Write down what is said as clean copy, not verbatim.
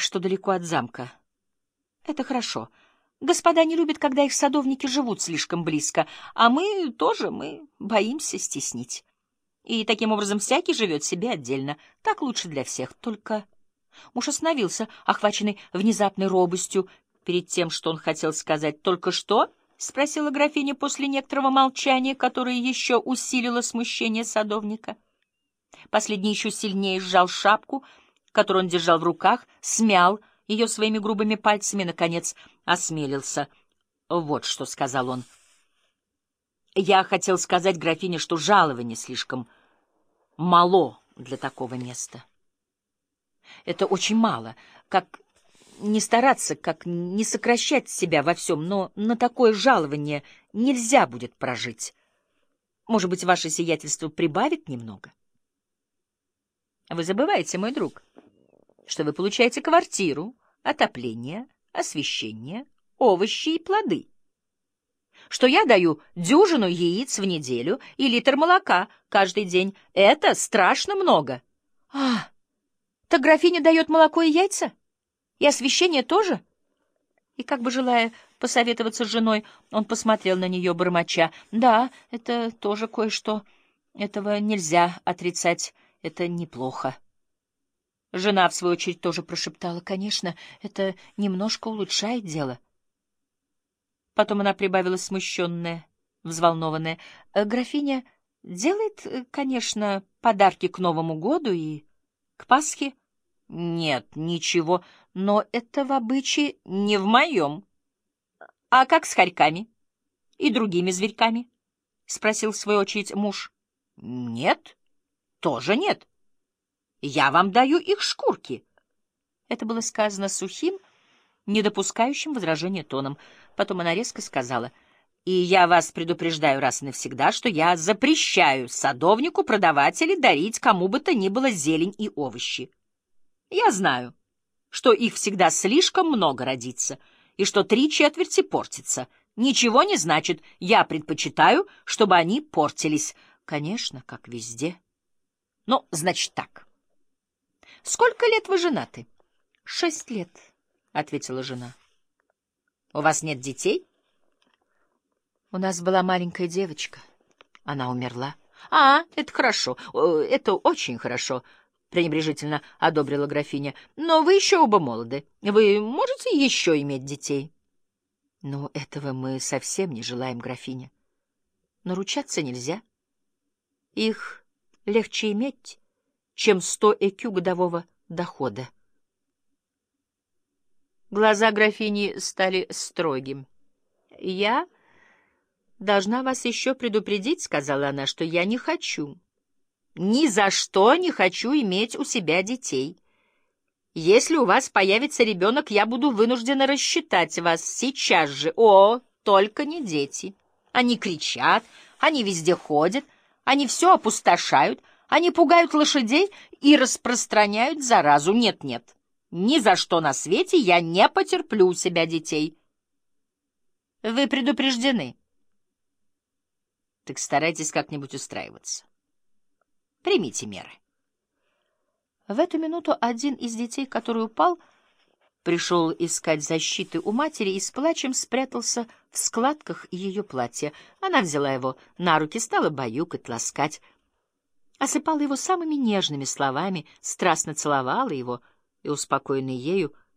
что далеко от замка. Это хорошо. Господа не любят, когда их садовники живут слишком близко, а мы боимся стеснить. И таким образом всякий живет себе отдельно. Так лучше для всех. Только муж остановился, охваченный внезапной робостью, перед тем, что он хотел сказать. «Только что?» — спросила графиня после некоторого молчания, которое еще усилило смущение садовника. Последний еще сильнее сжал шапку, которую он держал в руках, смял ее своими грубыми пальцами, наконец осмелился. «Вот что», — сказал он. «Я хотел сказать графине, что жалование слишком мало для такого места. Это очень мало. Как не стараться, как не сокращать себя во всем, но на такое жалование нельзя будет прожить. Может быть, ваше сиятельство прибавит немного? Вы забываете, мой друг, что вы получаете квартиру, отопление, освещение, овощи и плоды, что я даю дюжину яиц в неделю и литр молока каждый день. Это страшно много. Так графиня дает молоко и яйца? И освещение тоже?» И, как бы желая посоветоваться с женой, он посмотрел на нее, бормоча: «Да, это тоже кое-что. Этого нельзя отрицать. Это неплохо». Жена, в свою очередь, тоже прошептала: «Конечно, это немножко улучшает дело». Потом она прибавила смущенная, взволнованная: «Графиня делает, конечно, подарки к Новому году и к Пасхе?» «Нет, ничего, но это в обычае не в моем». «А как с хорьками и другими зверьками?» — спросил в свою очередь муж. «Нет, тоже нет. Я вам даю их шкурки». Это было сказано сухим, не допускающим возражения тоном. Потом она резко сказала: «И я вас предупреждаю раз и навсегда, что я запрещаю садовнику продавать или дарить кому бы то ни было зелень и овощи. Я знаю, что их всегда слишком много родится, и что 3/4 портится. Ничего не значит. Я предпочитаю, чтобы они портились. Конечно, как везде. Ну, значит так. Сколько лет вы женаты?» 6 лет, — ответила жена. «У вас нет детей?» «У нас была маленькая девочка. Она умерла». Это хорошо. Это очень хорошо», — пренебрежительно одобрила графиня. «Но вы еще оба молоды. Вы можете еще иметь детей?» «Ну, этого мы совсем не желаем, графиня. Но ручаться нельзя. Их легче иметь, чем 100 ЭКЮ годового дохода». Глаза графини стали строгим. «Я должна вас еще предупредить, — сказала она, — что я не хочу, ни за что не хочу иметь у себя детей. Если у вас появится ребенок, я буду вынуждена рассчитать вас сейчас же. Только не дети. Они кричат, они везде ходят, они все опустошают, они пугают лошадей и распространяют заразу. Нет. Ни за что на свете я не потерплю у себя детей. Вы предупреждены. Так старайтесь как-нибудь устраиваться. Примите меры». В эту минуту один из детей, который упал, пришел искать защиты у матери и с плачем спрятался в складках ее платья. Она взяла его на руки, стала баюкать, ласкать, осыпала его самыми нежными словами, страстно целовала его и, успокоенный ею,